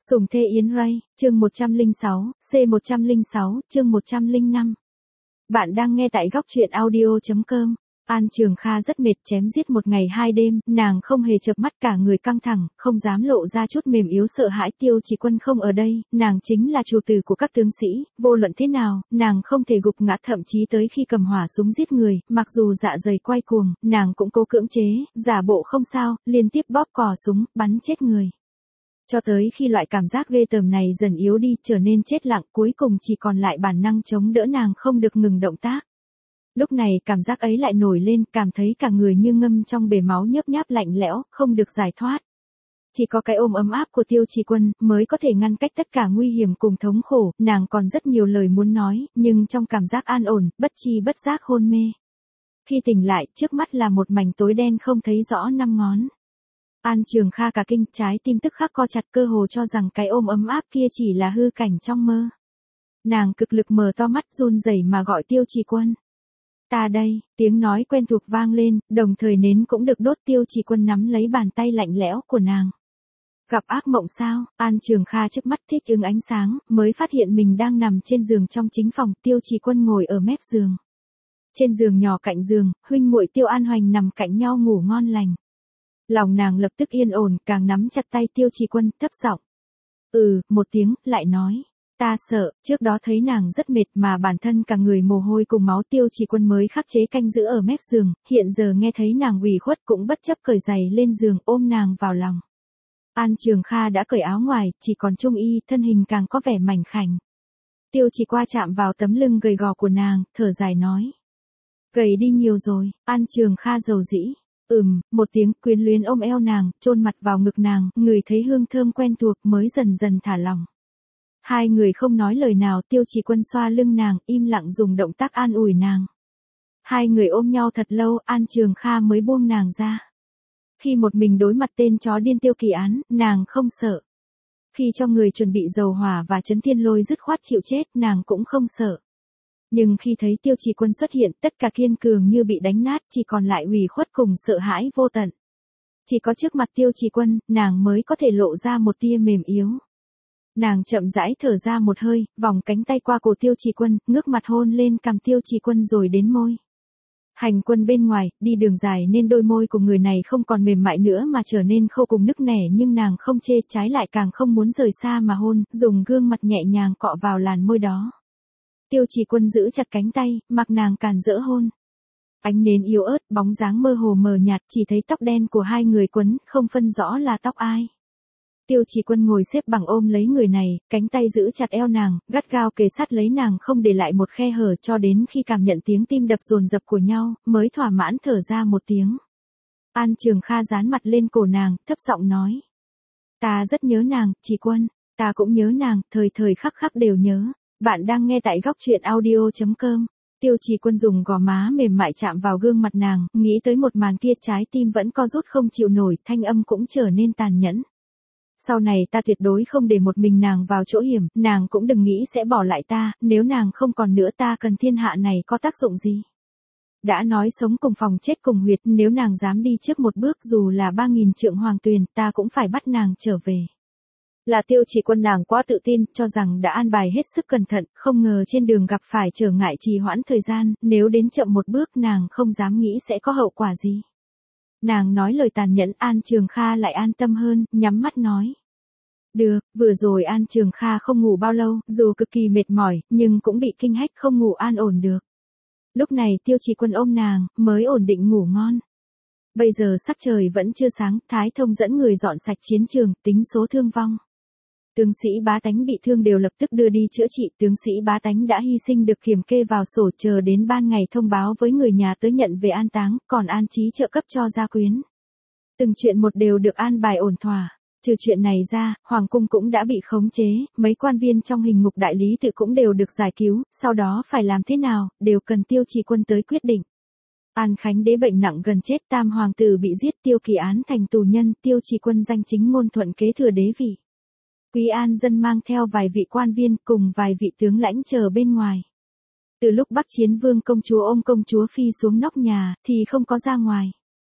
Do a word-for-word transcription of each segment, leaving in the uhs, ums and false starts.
Sùng Thê Yến Ray, chương một trăm lẻ sáu, C một trăm lẻ sáu, chương một trăm lẻ năm. Bạn đang nghe tại góc truyện audio chấm com. An Trường Kha rất mệt, chém giết một ngày hai đêm, nàng không hề chợp mắt, cả người căng thẳng, không dám lộ ra chút mềm yếu sợ hãi. Tiêu Chỉ Quân không ở đây, nàng chính là chủ tử của các tướng sĩ, vô luận thế nào, nàng không thể gục ngã, thậm chí tới khi cầm hỏa súng giết người, mặc dù dạ dày quay cuồng, nàng cũng cố cưỡng chế, giả bộ không sao, liên tiếp bóp cò súng, bắn chết người. Cho tới khi loại cảm giác ghê tởm này dần yếu đi, trở nên chết lặng, cuối cùng chỉ còn lại bản năng chống đỡ, nàng không được ngừng động tác. Lúc này cảm giác ấy lại nổi lên, cảm thấy cả người như ngâm trong bể máu nhớp nháp lạnh lẽo, không được giải thoát. Chỉ có cái ôm ấm áp của Tiêu Chỉ Quân mới có thể ngăn cách tất cả nguy hiểm cùng thống khổ. Nàng còn rất nhiều lời muốn nói, nhưng trong cảm giác an ổn, bất chi bất giác hôn mê. Khi tỉnh lại, trước mắt là một mảnh tối đen không thấy rõ năm ngón. An Trường Kha cả kinh, trái tim tức khắc co chặt, cơ hồ cho rằng cái ôm ấm áp kia chỉ là hư cảnh trong mơ. Nàng cực lực mở to mắt, run rẩy mà gọi Tiêu Chỉ Quân. Ta đây, tiếng nói quen thuộc vang lên, đồng thời nến cũng được đốt. Tiêu Chỉ Quân nắm lấy bàn tay lạnh lẽo của nàng. Gặp ác mộng sao? An Trường Kha chớp mắt thích ứng ánh sáng, mới phát hiện mình đang nằm trên giường trong chính phòng. Tiêu Chỉ Quân ngồi ở mép giường. Trên giường nhỏ cạnh giường, huynh muội Tiêu An Hoành nằm cạnh nhau ngủ ngon lành. Lòng nàng lập tức yên ổn, càng nắm chặt tay Tiêu Chỉ Quân, thấp giọng. Ừ, một tiếng, lại nói. Ta sợ, trước đó thấy nàng rất mệt mà bản thân cả người mồ hôi cùng máu. Tiêu Chỉ Quân mới khắc chế canh giữ ở mép giường, hiện giờ nghe thấy nàng ủy khuất cũng bất chấp cởi giày lên giường, ôm nàng vào lòng. An Trường Kha đã cởi áo ngoài, chỉ còn trung y, thân hình càng có vẻ mảnh khảnh. Tiêu Chỉ qua chạm vào tấm lưng gầy gò của nàng, thở dài nói. Gầy đi nhiều rồi. An Trường Kha dầu dĩ. Ừm, một tiếng, quyến luyến ôm eo nàng, chôn mặt vào ngực nàng, người thấy hương thơm quen thuộc mới dần dần thả lỏng. Hai người không nói lời nào. Tiêu Chỉ Quân xoa lưng nàng, im lặng dùng động tác an ủi nàng. Hai người ôm nhau thật lâu, An Trường Kha mới buông nàng ra. Khi một mình đối mặt tên chó điên Tiêu Kỳ Án, nàng không sợ. Khi cho người chuẩn bị dầu hỏa và Trấn Thiên Lôi dứt khoát chịu chết, nàng cũng không sợ. Nhưng khi thấy Tiêu Chỉ Quân xuất hiện, tất cả kiên cường như bị đánh nát, chỉ còn lại ủy khuất cùng sợ hãi vô tận. Chỉ có trước mặt Tiêu Chỉ Quân, nàng mới có thể lộ ra một tia mềm yếu. Nàng chậm rãi thở ra một hơi, vòng cánh tay qua cổ Tiêu Chỉ Quân, ngước mặt hôn lên cằm Tiêu Chỉ Quân rồi đến môi. Hành quân bên ngoài, đi đường dài nên đôi môi của người này không còn mềm mại nữa mà trở nên khô cùng nức nẻ, nhưng nàng không chê, trái lại càng không muốn rời xa mà hôn, dùng gương mặt nhẹ nhàng cọ vào làn môi đó. Tiêu Chỉ Quân giữ chặt cánh tay, mặc nàng càn rỡ hôn. Ánh nến yếu ớt, bóng dáng mơ hồ mờ nhạt, chỉ thấy tóc đen của hai người quấn, không phân rõ là tóc ai. Tiêu Chỉ Quân ngồi xếp bằng ôm lấy người này, cánh tay giữ chặt eo nàng, gắt gao kề sát lấy nàng không để lại một khe hở, cho đến khi cảm nhận tiếng tim đập dồn dập của nhau, mới thỏa mãn thở ra một tiếng. An Trường Kha dán mặt lên cổ nàng, thấp giọng nói. Ta rất nhớ nàng, Chỉ Quân, ta cũng nhớ nàng, thời thời khắc khắc đều nhớ. Bạn đang nghe tại góc truyện audio chấm com. Tiêu Chỉ Quân dùng gò má mềm mại chạm vào gương mặt nàng, nghĩ tới một màn kia trái tim vẫn co rút không chịu nổi, thanh âm cũng trở nên tàn nhẫn. Sau này ta tuyệt đối không để một mình nàng vào chỗ hiểm, nàng cũng đừng nghĩ sẽ bỏ lại ta, nếu nàng không còn nữa ta cần thiên hạ này có tác dụng gì. Đã nói sống cùng phòng chết cùng huyệt, nếu nàng dám đi trước một bước dù là ba nghìn trượng hoàng tuyền, ta cũng phải bắt nàng trở về. Là Tiêu Chỉ Quân nàng quá tự tin, cho rằng đã an bài hết sức cẩn thận, không ngờ trên đường gặp phải trở ngại trì hoãn thời gian, nếu đến chậm một bước nàng không dám nghĩ sẽ có hậu quả gì. Nàng nói lời tàn nhẫn, An Trường Kha lại an tâm hơn, nhắm mắt nói. Được, vừa rồi An Trường Kha không ngủ bao lâu, dù cực kỳ mệt mỏi, nhưng cũng bị kinh hách không ngủ an ổn được. Lúc này Tiêu Chỉ Quân ôm nàng, mới ổn định ngủ ngon. Bây giờ sắc trời vẫn chưa sáng, Thái Thông dẫn người dọn sạch chiến trường, tính số thương vong. Tướng sĩ Bá Tánh bị thương đều lập tức đưa đi chữa trị, tướng sĩ Bá Tánh đã hy sinh được kiểm kê vào sổ, chờ đến ban ngày thông báo với người nhà tới nhận về an táng, còn an trí trợ cấp cho gia quyến. Từng chuyện một đều được an bài ổn thỏa. Trừ chuyện này ra, Hoàng cung cũng đã bị khống chế, mấy quan viên trong hình ngục đại lý tự cũng đều được giải cứu, sau đó phải làm thế nào, đều cần Tiêu Chỉ Quân tới quyết định. An Khánh đế bệnh nặng gần chết, tam hoàng tử bị giết, Tiêu Kỳ Án thành tù nhân, Tiêu Chỉ Quân danh chính ngôn thuận kế thừa đế vị. Quý An dân mang theo vài vị quan viên cùng vài vị tướng lãnh chờ bên ngoài. Từ lúc Bắc Chiến Vương công chúa ôm công chúa Phi xuống nóc nhà, thì không có ra ngoài.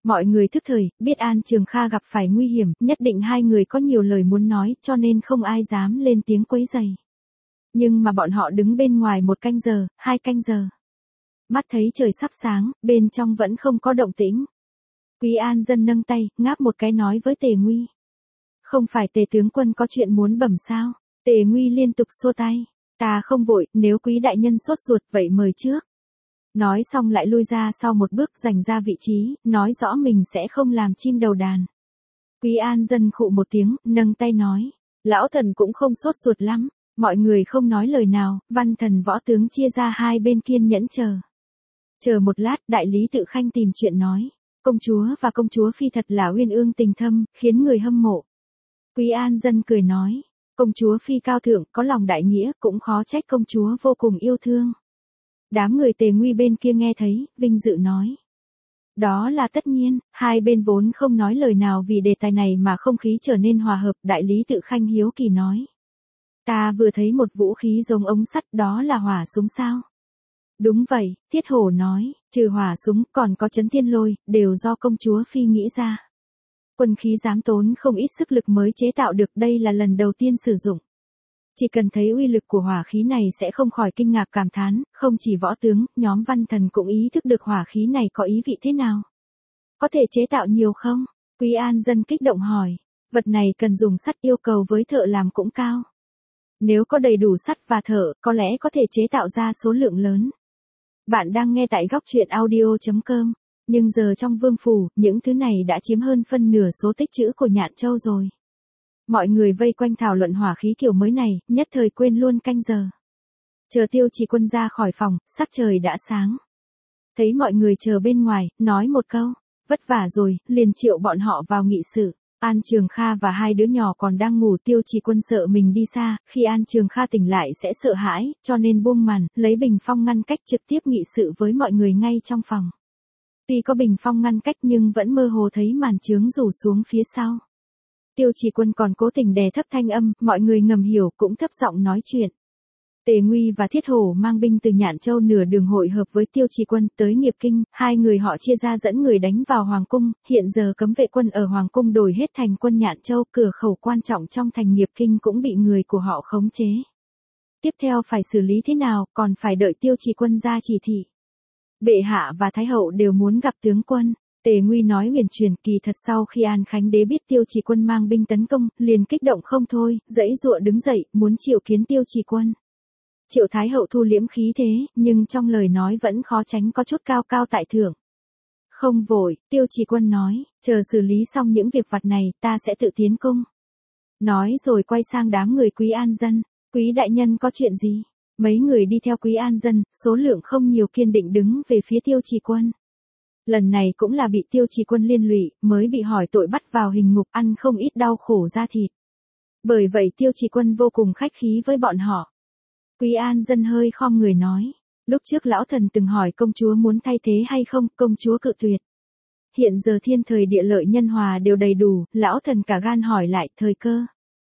Mọi người thức thời, biết An Trường Kha gặp phải nguy hiểm, nhất định hai người có nhiều lời muốn nói, cho nên không ai dám lên tiếng quấy rầy. Nhưng mà bọn họ đứng bên ngoài một canh giờ, hai canh giờ. Mắt thấy trời sắp sáng, bên trong vẫn không có động tĩnh. Quý An Dân nâng tay, ngáp một cái nói với Tề Nguy. Không phải Tề tướng quân có chuyện muốn bẩm sao? Tề Nguy liên tục xua tay. Ta không vội, nếu quý đại nhân sốt ruột vậy mời trước. Nói xong lại lui ra sau một bước giành ra vị trí, nói rõ mình sẽ không làm chim đầu đàn. Quý An Dân khụ một tiếng, nâng tay nói. Lão thần cũng không sốt ruột lắm. Mọi người không nói lời nào, văn thần võ tướng chia ra hai bên kiên nhẫn chờ. Chờ một lát, đại lý Tự Khanh tìm chuyện nói. Công chúa và công chúa phi thật là uyên ương tình thâm, khiến người hâm mộ. Quý An Dân cười nói. Công chúa phi cao thượng, có lòng đại nghĩa, cũng khó trách công chúa vô cùng yêu thương. Đám người Tề Nguy bên kia nghe thấy, vinh dự nói. Đó là tất nhiên, hai bên vốn không nói lời nào vì đề tài này mà không khí trở nên hòa hợp, đại lý Tự Khanh hiếu kỳ nói. Ta vừa thấy một vũ khí giống ống sắt, đó là hỏa súng sao? Đúng vậy, Thiết Hổ nói, trừ hỏa súng còn có Chấn Thiên Lôi, đều do công chúa phi nghĩ ra. Quân khí dám tốn không ít sức lực mới chế tạo được, đây là lần đầu tiên sử dụng. Chỉ cần thấy uy lực của hỏa khí này sẽ không khỏi kinh ngạc cảm thán, không chỉ võ tướng, nhóm văn thần cũng ý thức được hỏa khí này có ý vị thế nào. Có thể chế tạo nhiều không? Quý An Dân kích động hỏi. Vật này cần dùng sắt, yêu cầu với thợ làm cũng cao. Nếu có đầy đủ sắt và thợ, có lẽ có thể chế tạo ra số lượng lớn. Bạn đang nghe tại góc truyện audio chấm com. Nhưng giờ trong vương phủ, những thứ này đã chiếm hơn phân nửa số tích trữ của Nhạn Châu rồi. Mọi người vây quanh thảo luận hỏa khí kiểu mới này, nhất thời quên luôn canh giờ. Chờ Tiêu Chỉ Quân ra khỏi phòng, sắc trời đã sáng. Thấy mọi người chờ bên ngoài, nói một câu, vất vả rồi, liền triệu bọn họ vào nghị sự. An Trường Kha và hai đứa nhỏ còn đang ngủ, Tiêu Chỉ Quân sợ mình đi xa, khi An Trường Kha tỉnh lại sẽ sợ hãi, cho nên buông màn, lấy bình phong ngăn cách trực tiếp nghị sự với mọi người ngay trong phòng. Tuy có bình phong ngăn cách nhưng vẫn mơ hồ thấy màn trướng rủ xuống phía sau. Tiêu Chỉ Quân còn cố tình đè thấp thanh âm, mọi người ngầm hiểu cũng thấp giọng nói chuyện. Tề Nguy và Thiết Hổ mang binh từ Nhạn Châu nửa đường hội hợp với Tiêu Chỉ Quân tới Nghiệp Kinh, hai người họ chia ra dẫn người đánh vào Hoàng Cung, hiện giờ cấm vệ quân ở Hoàng Cung đổi hết thành quân Nhạn Châu, cửa khẩu quan trọng trong thành Nghiệp Kinh cũng bị người của họ khống chế. Tiếp theo phải xử lý thế nào, còn phải đợi Tiêu Chỉ Quân ra chỉ thị. Bệ hạ và Thái hậu đều muốn gặp tướng quân. Tề Nguy nói huyền truyền, kỳ thật sau khi An Khánh Đế biết Tiêu Chỉ Quân mang binh tấn công, liền kích động không thôi, giãy giụa đứng dậy, muốn triệu kiến Tiêu Chỉ Quân. Triệu Thái hậu thu liễm khí thế, nhưng trong lời nói vẫn khó tránh có chút cao cao tại thượng. Không vội, Tiêu Chỉ Quân nói, chờ xử lý xong những việc vặt này, ta sẽ tự tiến cung. Nói rồi quay sang đám người Quý An Dân, Quý đại nhân có chuyện gì? Mấy người đi theo Quý An Dân, số lượng không nhiều kiên định đứng về phía Tiêu Chỉ Quân. Lần này cũng là bị Tiêu Chỉ Quân liên lụy, mới bị hỏi tội bắt vào hình ngục, ăn không ít đau khổ da thịt. Bởi vậy Tiêu Chỉ Quân vô cùng khách khí với bọn họ. Quý An Dân hơi khom người nói, lúc trước lão thần từng hỏi công chúa muốn thay thế hay không, công chúa cự tuyệt. Hiện giờ thiên thời địa lợi nhân hòa đều đầy đủ, lão thần cả gan hỏi lại, thời cơ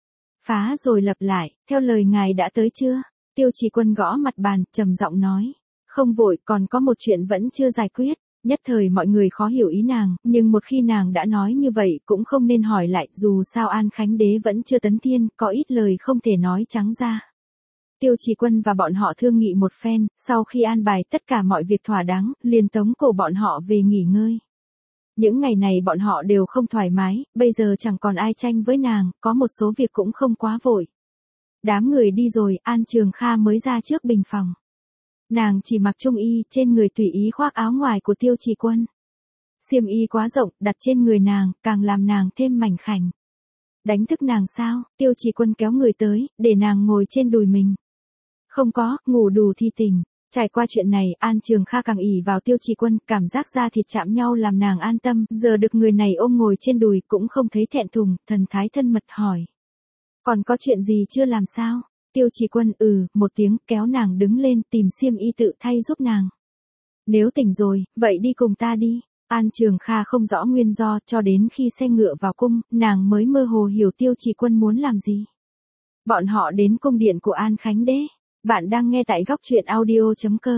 phá rồi lập lại, theo lời ngài đã tới chưa? Tiêu Chỉ Quân gõ mặt bàn, trầm giọng nói, không vội, còn có một chuyện vẫn chưa giải quyết. Nhất thời mọi người khó hiểu ý nàng, nhưng một khi nàng đã nói như vậy cũng không nên hỏi lại, dù sao An Khánh Đế vẫn chưa tấn thiên, có ít lời không thể nói trắng ra. Tiêu Chỉ Quân và bọn họ thương nghị một phen, sau khi an bài tất cả mọi việc thỏa đáng, liền tống cổ bọn họ về nghỉ ngơi. Những ngày này bọn họ đều không thoải mái, bây giờ chẳng còn ai tranh với nàng, có một số việc cũng không quá vội. Đám người đi rồi, An Trường Kha mới ra trước bình phòng. Nàng chỉ mặc trung y, trên người tùy ý khoác áo ngoài của Tiêu Chỉ Quân. Xiêm y quá rộng, đặt trên người nàng, càng làm nàng thêm mảnh khảnh. Đánh thức nàng sao? Tiêu Chỉ Quân kéo người tới, để nàng ngồi trên đùi mình. Không có, ngủ đủ thì tỉnh. Trải qua chuyện này, An Trường Kha càng ỷ vào Tiêu Chỉ Quân, cảm giác da thịt chạm nhau làm nàng an tâm, giờ được người này ôm ngồi trên đùi cũng không thấy thẹn thùng, thần thái thân mật hỏi. Còn có chuyện gì chưa làm sao? Tiêu Chỉ Quân ừ, một tiếng, kéo nàng đứng lên, tìm xiêm y tự thay giúp nàng. Nếu tỉnh rồi, vậy đi cùng ta đi. An Trường Kha không rõ nguyên do, cho đến khi xe ngựa vào cung, nàng mới mơ hồ hiểu Tiêu Chỉ Quân muốn làm gì. Bọn họ đến cung điện của An Khánh Đế. Bạn đang nghe tại góc truyện audio chấm com.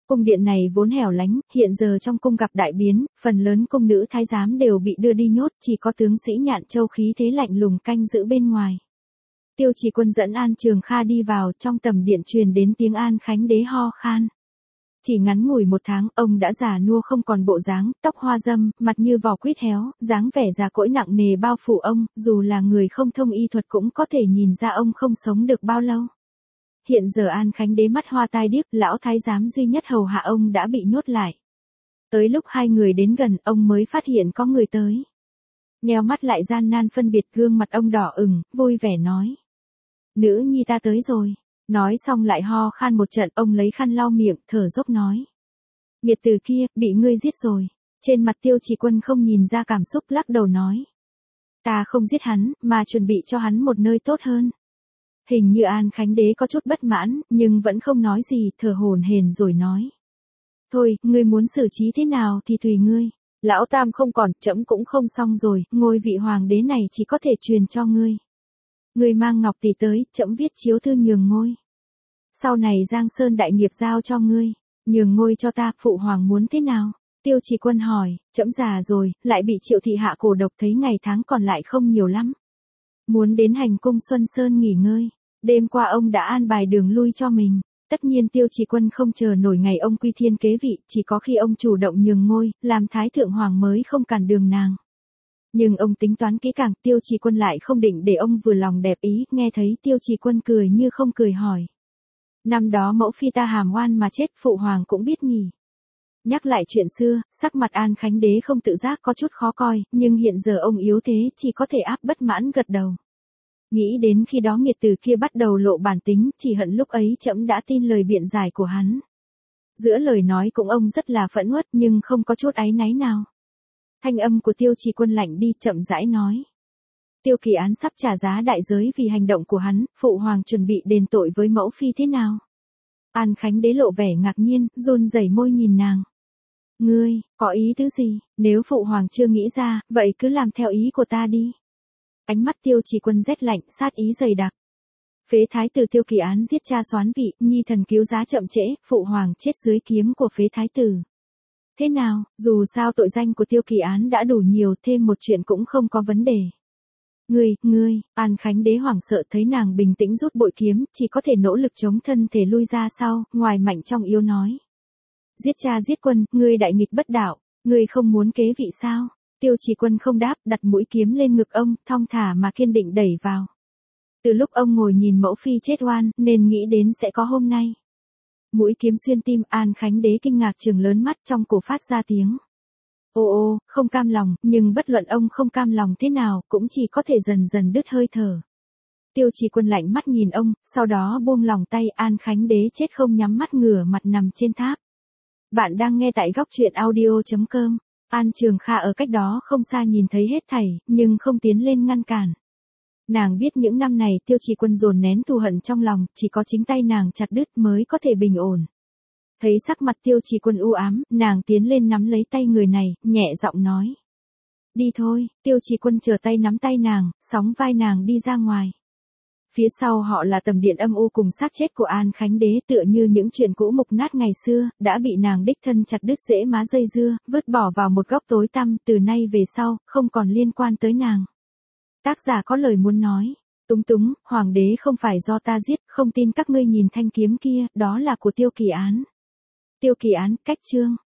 Cung điện này vốn hẻo lánh, hiện giờ trong cung gặp đại biến, phần lớn cung nữ thái giám đều bị đưa đi nhốt, chỉ có tướng sĩ Nhạn Châu khí thế lạnh lùng canh giữ bên ngoài. Tiêu Chỉ Quân dẫn An Trường Kha đi vào, trong tầm điện truyền đến tiếng An Khánh Đế ho khan. Chỉ ngắn ngủi một tháng, ông đã già nua không còn bộ dáng, tóc hoa râm, mặt như vỏ quýt héo, dáng vẻ già cỗi nặng nề bao phủ ông, dù là người không thông y thuật cũng có thể nhìn ra ông không sống được bao lâu. Hiện giờ An Khánh Đế mắt hoa tai điếc, lão thái giám duy nhất hầu hạ ông đã bị nhốt lại. Tới lúc hai người đến gần, ông mới phát hiện có người tới. Nheo mắt lại gian nan phân biệt, gương mặt ông đỏ ửng, vui vẻ nói. Nữ nhi ta tới rồi. Nói xong lại ho khan một trận, ông lấy khăn lau miệng, thở dốc nói. Nghiệt từ kia, bị ngươi giết rồi. Trên mặt Tiêu Chỉ Quân không nhìn ra cảm xúc, lắc đầu nói. Ta không giết hắn, mà chuẩn bị cho hắn một nơi tốt hơn. Hình như An Khánh Đế có chút bất mãn, nhưng vẫn không nói gì, thở hổn hển rồi nói. Thôi, ngươi muốn xử trí thế nào thì tùy ngươi. Lão Tam không còn, trẫm cũng không xong rồi, ngôi vị hoàng đế này chỉ có thể truyền cho ngươi. Ngươi mang ngọc tỷ tới, trẫm viết chiếu thư nhường ngôi. Sau này Giang Sơn đại nghiệp giao cho ngươi, nhường ngôi cho ta, phụ hoàng muốn thế nào? Tiêu Chỉ Quân hỏi, trẫm già rồi, lại bị Triệu thị hạ cổ độc, thấy ngày tháng còn lại không nhiều lắm. Muốn đến hành cung Xuân Sơn nghỉ ngơi, đêm qua ông đã an bài đường lui cho mình. Tất nhiên Tiêu Chỉ Quân không chờ nổi ngày ông quy thiên kế vị, chỉ có khi ông chủ động nhường ngôi, làm thái thượng hoàng mới không cản đường nàng. Nhưng ông tính toán kỹ càng, Tiêu Chỉ Quân lại không định để ông vừa lòng đẹp ý, nghe thấy Tiêu Chỉ Quân cười như không cười hỏi. Năm đó mẫu phi ta hàm oan mà chết, phụ hoàng cũng biết nhỉ. Nhắc lại chuyện xưa, sắc mặt An Khánh Đế không tự giác có chút khó coi, nhưng hiện giờ ông yếu thế, chỉ có thể áp bất mãn gật đầu. Nghĩ đến khi đó nghiệt tử kia bắt đầu lộ bản tính, chỉ hận lúc ấy trẫm đã tin lời biện giải của hắn. Giữa lời nói cũng ông rất là phẫn uất nhưng không có chút áy náy nào. Thanh âm của Tiêu Chỉ Quân lạnh đi, chậm rãi nói. Tiêu Kỳ Án sắp trả giá đại giới vì hành động của hắn, phụ hoàng chuẩn bị đền tội với mẫu phi thế nào? An Khánh Đế lộ vẻ ngạc nhiên, run rẩy môi nhìn nàng. Ngươi, có ý tứ gì? Nếu phụ hoàng chưa nghĩ ra, vậy cứ làm theo ý của ta đi. Ánh mắt Tiêu Chỉ Quân rét lạnh, sát ý dày đặc. Phế thái tử Tiêu Kỳ Án giết cha soán vị, nhi thần cứu giá chậm trễ, phụ hoàng chết dưới kiếm của phế thái tử. Thế nào, dù sao tội danh của Tiêu Kỳ Án đã đủ nhiều, thêm một chuyện cũng không có vấn đề. Ngươi, ngươi, An Khánh Đế hoảng sợ thấy nàng bình tĩnh rút bội kiếm, chỉ có thể nỗ lực chống thân thể lui ra sau, ngoài mạnh trong yếu nói. Giết cha giết quân, ngươi đại nghịch bất đạo, ngươi không muốn kế vị sao? Tiêu Chỉ Quân không đáp, đặt mũi kiếm lên ngực ông, thong thả mà kiên định đẩy vào. Từ lúc ông ngồi nhìn mẫu phi chết oan, nên nghĩ đến sẽ có hôm nay. Mũi kiếm xuyên tim, An Khánh Đế kinh ngạc trừng lớn mắt, trong cổ phát ra tiếng. Ô ô, không cam lòng, nhưng bất luận ông không cam lòng thế nào, cũng chỉ có thể dần dần đứt hơi thở. Tiêu Chỉ Quân lạnh mắt nhìn ông, sau đó buông lòng tay, An Khánh Đế chết không nhắm mắt ngửa mặt nằm trên tháp. Bạn đang nghe tại góc truyện audio chấm com. An Trường Kha ở cách đó không xa nhìn thấy hết thảy, nhưng không tiến lên ngăn cản. Nàng biết những năm này Tiêu Chỉ Quân dồn nén thù hận trong lòng, chỉ có chính tay nàng chặt đứt mới có thể bình ổn. Thấy sắc mặt Tiêu Chỉ Quân u ám, nàng tiến lên nắm lấy tay người này, nhẹ giọng nói. Đi thôi, Tiêu Chỉ Quân trở tay nắm tay nàng, sóng vai nàng đi ra ngoài. Phía sau họ là tầm điện âm u cùng xác chết của An Khánh Đế, tựa như những chuyện cũ mục nát ngày xưa, đã bị nàng đích thân chặt đứt rễ má dây dưa, vứt bỏ vào một góc tối tăm, từ nay về sau, không còn liên quan tới nàng. Tác giả có lời muốn nói. Túng túng, hoàng đế không phải do ta giết, không tin các ngươi nhìn thanh kiếm kia, đó là của Tiêu Kỳ Án. Tiêu Kỳ Án, cách chương.